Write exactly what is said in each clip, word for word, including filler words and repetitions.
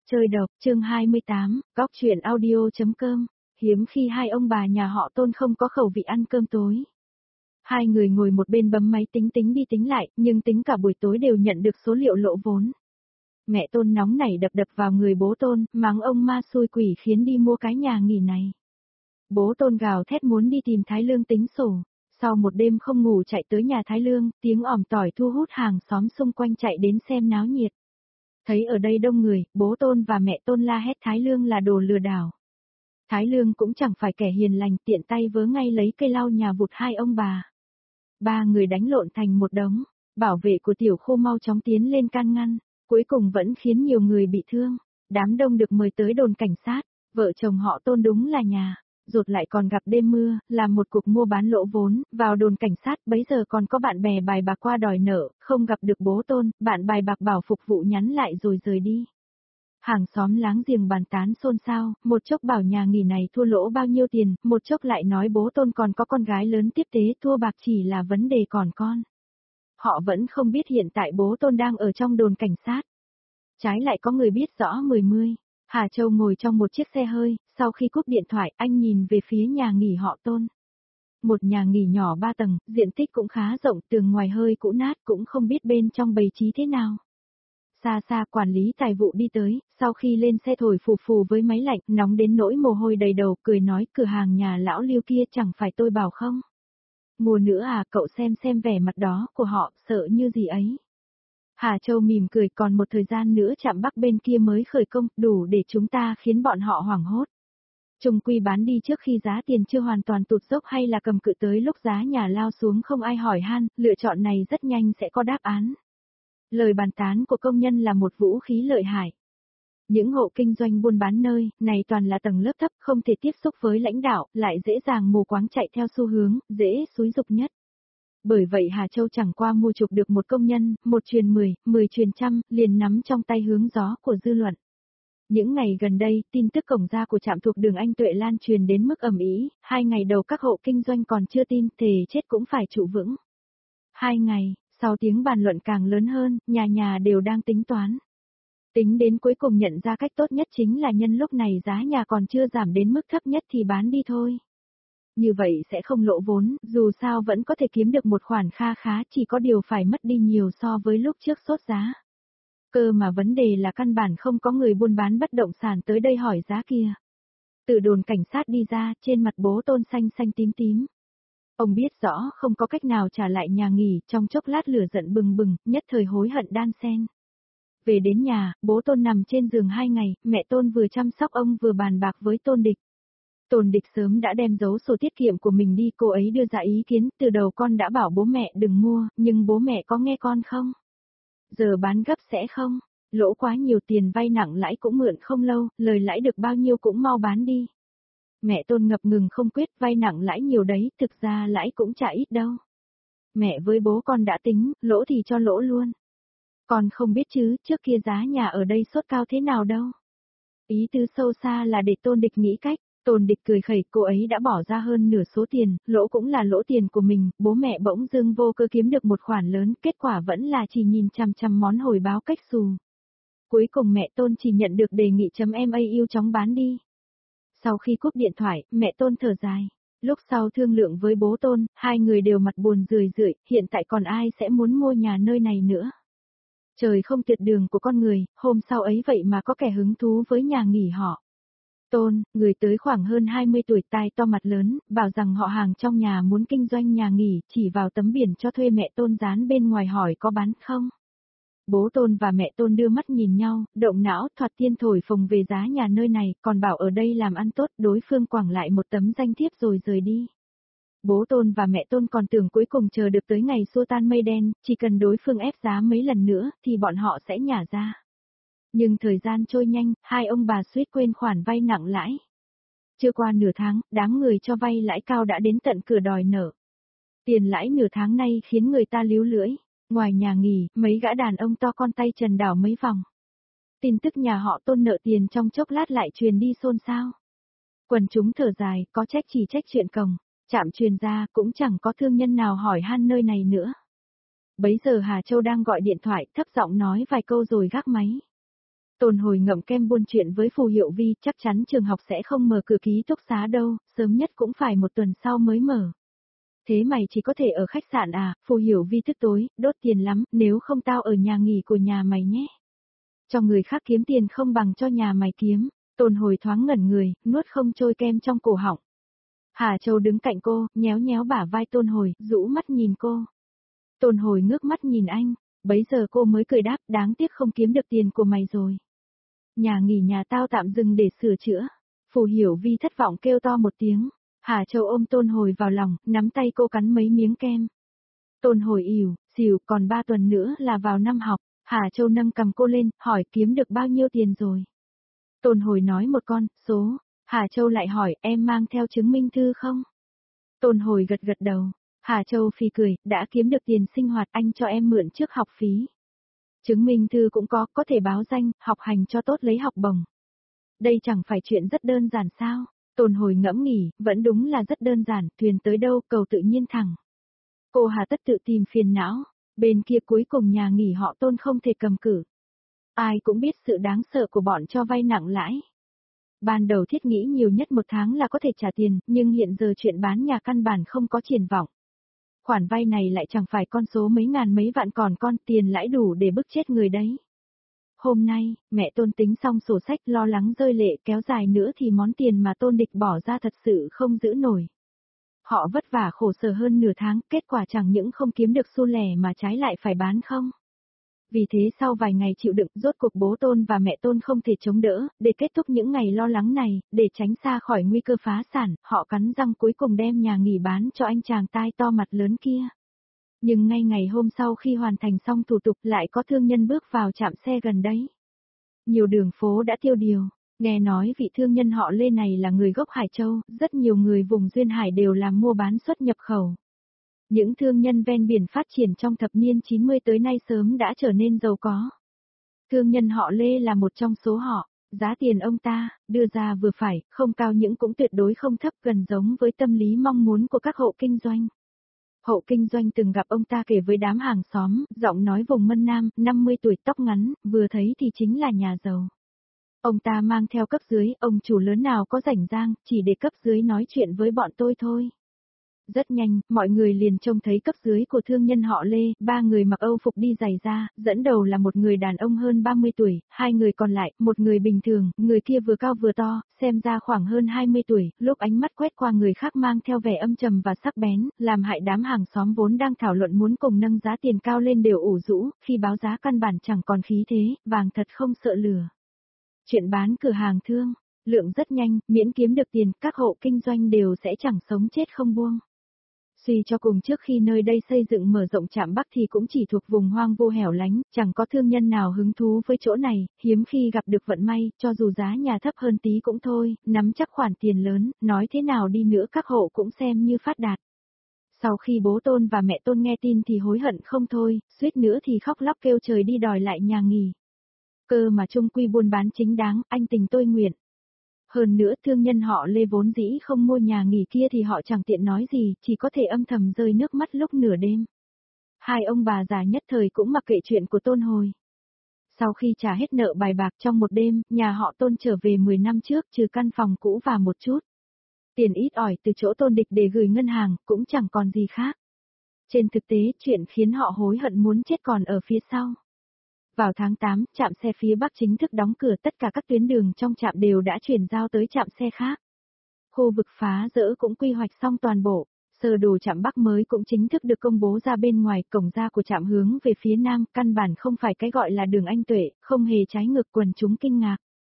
Chơi độc, chương hai mươi tám, góc truyện audio.com, hiếm khi hai ông bà nhà họ Tôn không có khẩu vị ăn cơm tối. Hai người ngồi một bên bấm máy tính tính đi tính lại, nhưng tính cả buổi tối đều nhận được số liệu lỗ vốn. Mẹ Tôn nóng nảy đập đập vào người bố Tôn, mắng ông ma xui quỷ khiến đi mua cái nhà nghỉ này. Bố Tôn gào thét muốn đi tìm Thái Lương tính sổ. Sau một đêm không ngủ chạy tới nhà Thái Lương, tiếng ỏm tỏi thu hút hàng xóm xung quanh chạy đến xem náo nhiệt. Thấy ở đây đông người, bố Tôn và mẹ Tôn la hét Thái Lương là đồ lừa đảo. Thái Lương cũng chẳng phải kẻ hiền lành, tiện tay vớ ngay lấy cây lau nhà vụt hai ông bà. Ba người đánh lộn thành một đống, bảo vệ của tiểu khu mau chóng tiến lên can ngăn, cuối cùng vẫn khiến nhiều người bị thương. Đám đông được mời tới đồn cảnh sát, vợ chồng họ Tôn đúng là nhà. Rụt lại còn gặp đêm mưa, làm một cuộc mua bán lỗ vốn, vào đồn cảnh sát, bấy giờ còn có bạn bè bài bạc qua đòi nợ, không gặp được bố Tôn, bạn bài bạc bảo phục vụ nhắn lại rồi rời đi. Hàng xóm láng giềng bàn tán xôn xao, một chốc bảo nhà nghỉ này thua lỗ bao nhiêu tiền, một chốc lại nói bố Tôn còn có con gái lớn tiếp tế, thua bạc chỉ là vấn đề còn con. Họ vẫn không biết hiện tại bố Tôn đang ở trong đồn cảnh sát. Trái lại có người biết rõ mười mươi. Hà Châu ngồi trong một chiếc xe hơi, sau khi cúp điện thoại anh nhìn về phía nhà nghỉ họ Tôn. Một nhà nghỉ nhỏ ba tầng, diện tích cũng khá rộng, tường ngoài hơi cũ nát cũng không biết bên trong bày trí thế nào. Xa xa quản lý tài vụ đi tới, sau khi lên xe thổi phù phù với máy lạnh, nóng đến nỗi mồ hôi đầy đầu, cười nói cửa hàng nhà lão Lưu kia chẳng phải tôi bảo không. Mua nữa à, cậu xem xem vẻ mặt đó của họ, sợ như gì ấy. Hà Châu mỉm cười, còn một thời gian nữa trạm Bắc bên kia mới khởi công, đủ để chúng ta khiến bọn họ hoảng hốt. Chung quy bán đi trước khi giá tiền chưa hoàn toàn tụt dốc hay là cầm cự tới lúc giá nhà lao xuống không ai hỏi han, lựa chọn này rất nhanh sẽ có đáp án. Lời bàn tán của công nhân là một vũ khí lợi hại. Những hộ kinh doanh buôn bán nơi này toàn là tầng lớp thấp, không thể tiếp xúc với lãnh đạo, lại dễ dàng mù quáng chạy theo xu hướng, dễ xúi dục nhất. Bởi vậy Hà Châu chẳng qua mua chụp được một công nhân, một truyền mười, mười truyền trăm, liền nắm trong tay hướng gió của dư luận. Những ngày gần đây, tin tức cổng ra của trạm thuộc đường Anh Tuệ lan truyền đến mức ầm ĩ, hai ngày đầu các hộ kinh doanh còn chưa tin, thề chết cũng phải trụ vững. Hai ngày, sau tiếng bàn luận càng lớn hơn, nhà nhà đều đang tính toán. Tính đến cuối cùng nhận ra cách tốt nhất chính là nhân lúc này giá nhà còn chưa giảm đến mức thấp nhất thì bán đi thôi. Như vậy sẽ không lỗ vốn, dù sao vẫn có thể kiếm được một khoản kha khá, chỉ có điều phải mất đi nhiều so với lúc trước sốt giá. Cơ mà vấn đề là căn bản không có người buôn bán bất động sản tới đây hỏi giá kia. Từ đồn cảnh sát đi ra, trên mặt bố Tôn xanh xanh tím tím. Ông biết rõ không có cách nào trả lại nhà nghỉ, trong chốc lát lửa giận bừng bừng, nhất thời hối hận đan xen. Về đến nhà, bố Tôn nằm trên giường hai ngày, mẹ Tôn vừa chăm sóc ông vừa bàn bạc với Tôn Địch. Tôn Địch sớm đã đem dấu sổ tiết kiệm của mình đi, cô ấy đưa ra ý kiến, từ đầu con đã bảo bố mẹ đừng mua, nhưng bố mẹ có nghe con không? Giờ bán gấp sẽ không, lỗ quá nhiều tiền vay nặng lãi cũng mượn không lâu, lời lãi được bao nhiêu cũng mau bán đi. Mẹ Tôn ngập ngừng không quyết, vay nặng lãi nhiều đấy, thực ra lãi cũng chả ít đâu. Mẹ với bố con đã tính, lỗ thì cho lỗ luôn. Con không biết chứ, trước kia giá nhà ở đây sốt cao thế nào đâu. Ý tứ sâu xa là để Tôn Địch nghĩ cách. Tôn Địch cười khẩy, cô ấy đã bỏ ra hơn nửa số tiền, lỗ cũng là lỗ tiền của mình, bố mẹ bỗng dưng vô cơ kiếm được một khoản lớn, kết quả vẫn là chỉ nhìn chằm chằm món hồi báo cách xù. Cuối cùng mẹ Tôn chỉ nhận được đề nghị chấm em a yêu chóng bán đi. Sau khi cúp điện thoại, mẹ Tôn thở dài. Lúc sau thương lượng với bố Tôn, hai người đều mặt buồn rười rượi, hiện tại còn ai sẽ muốn mua nhà nơi này nữa. Trời không tuyệt đường của con người, hôm sau ấy vậy mà có kẻ hứng thú với nhà nghỉ họ. Tôn, người tới khoảng hơn hai mươi tuổi, tai to mặt lớn, bảo rằng họ hàng trong nhà muốn kinh doanh nhà nghỉ, chỉ vào tấm biển cho thuê mẹ Tôn dán bên ngoài hỏi có bán không. Bố Tôn và mẹ Tôn đưa mắt nhìn nhau, động não, thoạt tiên thổi phồng về giá nhà nơi này, còn bảo ở đây làm ăn tốt, đối phương quẳng lại một tấm danh thiếp rồi rời đi. Bố Tôn và mẹ Tôn còn tưởng cuối cùng chờ được tới ngày xua tan mây đen, chỉ cần đối phương ép giá mấy lần nữa, thì bọn họ sẽ nhả ra. Nhưng thời gian trôi nhanh, hai ông bà suýt quên khoản vay nặng lãi. Chưa qua nửa tháng, đám người cho vay lãi cao đã đến tận cửa đòi nợ. Tiền lãi nửa tháng nay khiến người ta líu lưỡi. Ngoài nhà nghỉ, mấy gã đàn ông to con tay trần đảo mấy vòng. Tin tức nhà họ Tôn nợ tiền trong chốc lát lại truyền đi xôn xao. Quần chúng thở dài, có trách chỉ trách chuyện cồng, trạm truyền ra cũng chẳng có thương nhân nào hỏi han nơi này nữa. Bấy giờ Hà Châu đang gọi điện thoại, thấp giọng nói vài câu rồi gác máy. Tôn Hồi ngậm kem buôn chuyện với Phù Hiểu Vi, chắc chắn trường học sẽ không mở cửa ký túc xá đâu, sớm nhất cũng phải một tuần sau mới mở. Thế mày chỉ có thể ở khách sạn à? Phù Hiểu Vi tức tối, đốt tiền lắm, nếu không tao ở nhà nghỉ của nhà mày nhé. Cho người khác kiếm tiền không bằng cho nhà mày kiếm. Tôn Hồi thoáng ngẩn người, nuốt không trôi kem trong cổ họng. Hà Châu đứng cạnh cô, nhéo nhéo bả vai Tôn Hồi, rũ mắt nhìn cô. Tôn Hồi ngước mắt nhìn anh, bấy giờ cô mới cười đáp, đáng tiếc không kiếm được tiền của mày rồi. Nhà nghỉ nhà tao tạm dừng để sửa chữa. Phù Hiểu Vi thất vọng kêu to một tiếng. Hà Châu ôm Tôn Hồi vào lòng, nắm tay cô cắn mấy miếng kem. Tôn Hồi ỉu, xỉu, còn ba tuần nữa là vào năm học. Hà Châu nâng cầm cô lên, hỏi kiếm được bao nhiêu tiền rồi. Tôn Hồi nói một con số. Hà Châu lại hỏi, em mang theo chứng minh thư không? Tôn Hồi gật gật đầu. Hà Châu phì cười, đã kiếm được tiền sinh hoạt, anh cho em mượn trước học phí. Chứng minh thư cũng có, có thể báo danh, học hành cho tốt lấy học bổng. Đây chẳng phải chuyện rất đơn giản sao? Tôn Hồi ngẫm nghĩ, vẫn đúng là rất đơn giản, thuyền tới đâu, cầu tự nhiên thẳng. Cô Hà Tất tự tìm phiền não, bên kia cuối cùng nhà nghỉ họ Tôn không thể cầm cự. Ai cũng biết sự đáng sợ của bọn cho vay nặng lãi. Ban đầu thiết nghĩ nhiều nhất một tháng là có thể trả tiền, nhưng hiện giờ chuyện bán nhà căn bản không có triển vọng. Khoản vay này lại chẳng phải con số mấy ngàn mấy vạn, còn con tiền lãi đủ để bức chết người đấy. Hôm nay, mẹ Tôn tính xong sổ sách, lo lắng rơi lệ, kéo dài nữa thì món tiền mà Tôn Địch bỏ ra thật sự không giữ nổi. Họ vất vả khổ sở hơn nửa tháng, kết quả chẳng những không kiếm được xu lẻ mà trái lại phải bán không. Vì thế sau vài ngày chịu đựng, rốt cuộc bố Tôn và mẹ Tôn không thể chống đỡ, để kết thúc những ngày lo lắng này, để tránh xa khỏi nguy cơ phá sản, họ cắn răng cuối cùng đem nhà nghỉ bán cho anh chàng tai to mặt lớn kia. Nhưng ngay ngày hôm sau khi hoàn thành xong thủ tục lại có thương nhân bước vào trạm xe gần đấy. Nhiều đường phố đã tiêu điều, nghe nói vị thương nhân họ Lê này là người gốc Hải Châu, rất nhiều người vùng duyên hải đều làm mua bán xuất nhập khẩu. Những thương nhân ven biển phát triển trong thập niên chín mươi tới nay sớm đã trở nên giàu có. Thương nhân họ Lê là một trong số họ, giá tiền ông ta đưa ra vừa phải, không cao nhưng cũng tuyệt đối không thấp, gần giống với tâm lý mong muốn của các hộ kinh doanh. Hộ kinh doanh từng gặp ông ta kể với đám hàng xóm, giọng nói vùng Mân Nam, năm mươi tuổi, tóc ngắn, vừa thấy thì chính là nhà giàu. Ông ta mang theo cấp dưới, ông chủ lớn nào có rảnh rang, chỉ để cấp dưới nói chuyện với bọn tôi thôi. Rất nhanh, mọi người liền trông thấy cấp dưới của thương nhân họ Lê, ba người mặc Âu phục đi giày da, dẫn đầu là một người đàn ông hơn ba mươi tuổi, hai người còn lại, một người bình thường, người kia vừa cao vừa to, xem ra khoảng hơn hai mươi tuổi, lúc ánh mắt quét qua người khác mang theo vẻ âm trầm và sắc bén, làm hại đám hàng xóm vốn đang thảo luận muốn cùng nâng giá tiền cao lên đều ủ rũ, khi báo giá căn bản chẳng còn khí thế, vàng thật không sợ lửa. Chuyện bán cửa hàng thương, lượng rất nhanh, miễn kiếm được tiền, các hộ kinh doanh đều sẽ chẳng sống chết không buông. Suy cho cùng trước khi nơi đây xây dựng mở rộng trạm Bắc thì cũng chỉ thuộc vùng hoang vô hẻo lánh, chẳng có thương nhân nào hứng thú với chỗ này, hiếm khi gặp được vận may, cho dù giá nhà thấp hơn tí cũng thôi, nắm chắc khoản tiền lớn, nói thế nào đi nữa các hộ cũng xem như phát đạt. Sau khi bố Tôn và mẹ Tôn nghe tin thì hối hận không thôi, suýt nữa thì khóc lóc kêu trời đi đòi lại nhà nghỉ. Cơ mà chung quy buôn bán chính đáng, anh tình tôi nguyện. Hơn nữa thương nhân họ Lê vốn dĩ không mua nhà nghỉ kia thì họ chẳng tiện nói gì, chỉ có thể âm thầm rơi nước mắt lúc nửa đêm. Hai ông bà già nhất thời cũng mặc kệ chuyện của Tôn Hồi. Sau khi trả hết nợ bài bạc trong một đêm, nhà họ Tôn trở về mười năm trước trừ căn phòng cũ và một chút tiền ít ỏi từ chỗ Tôn Địch để gửi ngân hàng, cũng chẳng còn gì khác. Trên thực tế, chuyện khiến họ hối hận muốn chết còn ở phía sau. Vào tháng tám, trạm xe phía Bắc chính thức đóng cửa, tất cả các tuyến đường trong trạm đều đã chuyển giao tới trạm xe khác. Khu vực phá dỡ cũng quy hoạch xong toàn bộ, sơ đồ trạm Bắc mới cũng chính thức được công bố ra bên ngoài, cổng ra của trạm hướng về phía Nam, căn bản không phải cái gọi là đường Anh Tuệ, không hề trái ngược, quần chúng kinh ngạc.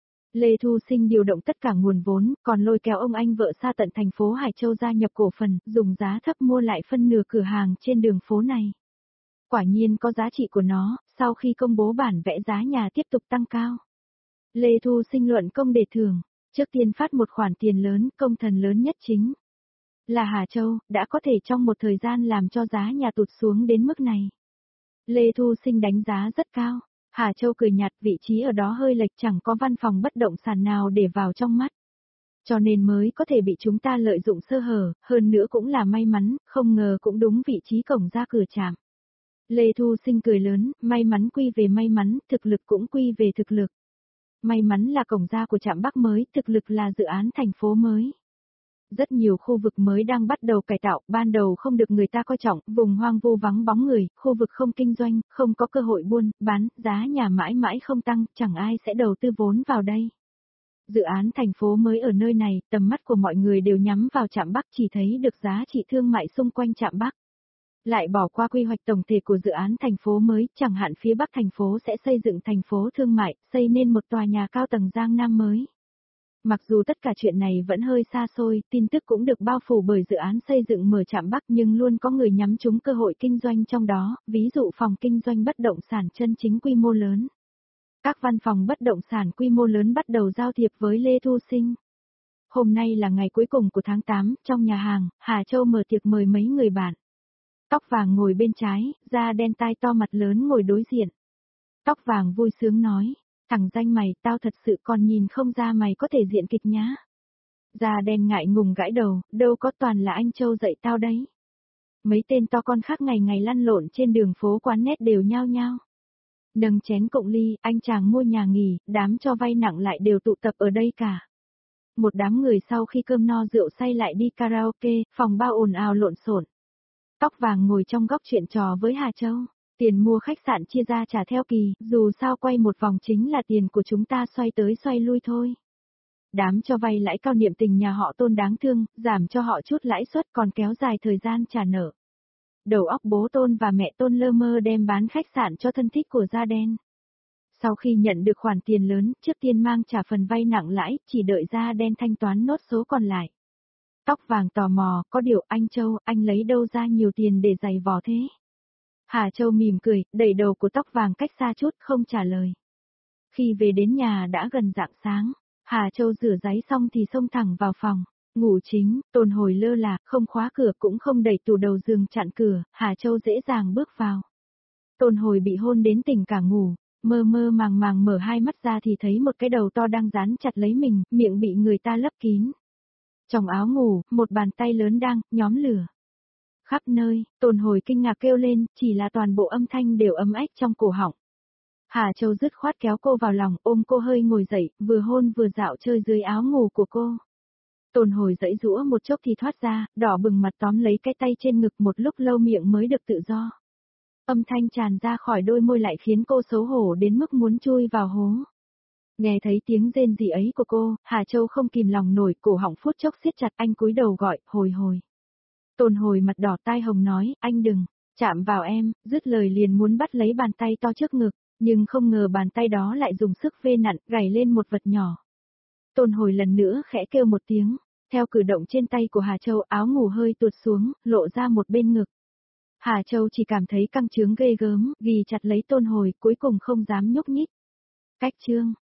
Lê Thu Sinh điều động tất cả nguồn vốn, còn lôi kéo ông anh vợ xa tận thành phố Hải Châu gia nhập cổ phần, dùng giá thấp mua lại phân nửa cửa hàng trên đường phố này. Quả nhiên có giá trị của nó, sau khi công bố bản vẽ giá nhà tiếp tục tăng cao. Lê Thu Sinh luận công đề thưởng, trước tiên phát một khoản tiền lớn, công thần lớn nhất chính là Hà Châu, đã có thể trong một thời gian làm cho giá nhà tụt xuống đến mức này. Lê Thu Sinh đánh giá rất cao, Hà Châu cười nhạt, vị trí ở đó hơi lệch, chẳng có văn phòng bất động sản nào để vào trong mắt. Cho nên mới có thể bị chúng ta lợi dụng sơ hở, hơn nữa cũng là may mắn, không ngờ cũng đúng vị trí cổng ra cửa trạm. Lê Thu Sinh cười lớn, may mắn quy về may mắn, thực lực cũng quy về thực lực. may mắn là cổng ra của trạm Bắc mới, thực lực là dự án thành phố mới. Rất nhiều khu vực mới đang bắt đầu cải tạo, ban đầu không được người ta coi trọng, vùng hoang vu vắng bóng người, khu vực không kinh doanh, không có cơ hội buôn, bán, giá nhà mãi mãi không tăng, chẳng ai sẽ đầu tư vốn vào đây. Dự án thành phố mới ở nơi này, tầm mắt của mọi người đều nhắm vào trạm Bắc, chỉ thấy được giá trị thương mại xung quanh trạm Bắc. Lại bỏ qua quy hoạch tổng thể của dự án thành phố mới, chẳng hạn phía Bắc thành phố sẽ xây dựng thành phố thương mại, xây nên một tòa nhà cao tầng Giang Nam mới. Mặc dù tất cả chuyện này vẫn hơi xa xôi, tin tức cũng được bao phủ bởi dự án xây dựng mở trạm Bắc nhưng luôn có người nhắm trúng cơ hội kinh doanh trong đó, ví dụ phòng kinh doanh bất động sản chân chính quy mô lớn. Các văn phòng bất động sản quy mô lớn bắt đầu giao thiệp với Lê Thu Sinh. Hôm nay là ngày cuối cùng của tháng tám, trong nhà hàng, Hà Châu mở tiệc mời mấy người bạn. Tóc vàng ngồi bên trái, da đen tai to mặt lớn ngồi đối diện. Tóc vàng vui sướng nói, thằng danh mày, tao thật sự còn nhìn không ra mày có thể diện kịch nhá. Da đen ngại ngùng gãi đầu, đâu có, toàn là anh Châu dạy tao đấy. Mấy tên to con khác ngày ngày lăn lộn trên đường phố quán nét đều nhao nhao. Nâng chén cộng ly, anh chàng mua nhà nghỉ, đám cho vay nặng lại đều tụ tập ở đây cả. Một đám người sau khi cơm no rượu say lại đi karaoke, phòng bao ồn ào lộn xộn. Tóc vàng ngồi trong góc chuyện trò với Hà Châu. Tiền mua khách sạn chia ra trả theo kỳ, dù sao quay một vòng chính là tiền của chúng ta xoay tới xoay lui thôi. Đám cho vay lãi cao niệm tình nhà họ Tôn đáng thương, giảm cho họ chút lãi suất còn kéo dài thời gian trả nợ. Đầu óc bố Tôn và mẹ Tôn lơ mơ đem bán khách sạn cho thân thích của da đen. Sau khi nhận được khoản tiền lớn, trước tiên mang trả phần vay nặng lãi, chỉ đợi da đen thanh toán nốt số còn lại. Tóc vàng tò mò, có điều anh Châu, anh lấy đâu ra nhiều tiền để giày vò thế? Hà Châu mỉm cười, đẩy đầu của tóc vàng cách xa chút, không trả lời. Khi về đến nhà đã gần rạng sáng, Hà Châu rửa ráy xong thì xông thẳng vào phòng. Ngủ chính, Tôn Hồi lơ là, không khóa cửa cũng không đẩy tủ đầu giường chặn cửa, Hà Châu dễ dàng bước vào. Tôn Hồi bị hôn đến tỉnh cả ngủ, mơ mơ màng màng mở hai mắt ra thì thấy một cái đầu to đang dán chặt lấy mình, miệng bị người ta lấp kín. Trong áo ngủ, một bàn tay lớn đang, nhóm lửa. Khắp nơi, Tôn Hồi kinh ngạc kêu lên, chỉ là toàn bộ âm thanh đều ấm ách trong cổ họng. Hà Châu dứt khoát kéo cô vào lòng, ôm cô hơi ngồi dậy, vừa hôn vừa dạo chơi dưới áo ngủ của cô. Tôn Hồi giãy giũa một chốc thì thoát ra, đỏ bừng mặt tóm lấy cái tay trên ngực một lúc lâu miệng mới được tự do. Âm thanh tràn ra khỏi đôi môi lại khiến cô xấu hổ đến mức muốn chui vào hố. Nghe thấy tiếng rên rỉ ấy của cô, Hà Châu không kìm lòng nổi, cổ họng phút chốc siết chặt, anh cúi đầu gọi, Hồi Hồi. Tôn Hồi mặt đỏ tai hồng nói, anh đừng, chạm vào em, dứt lời liền muốn bắt lấy bàn tay to trước ngực, nhưng không ngờ bàn tay đó lại dùng sức vê nặn, gảy lên một vật nhỏ. Tôn Hồi lần nữa khẽ kêu một tiếng, theo cử động trên tay của Hà Châu áo ngủ hơi tuột xuống, lộ ra một bên ngực. Hà Châu chỉ cảm thấy căng trướng ghê gớm, ghi chặt lấy Tôn Hồi, cuối cùng không dám nhúc nhích. Cách chương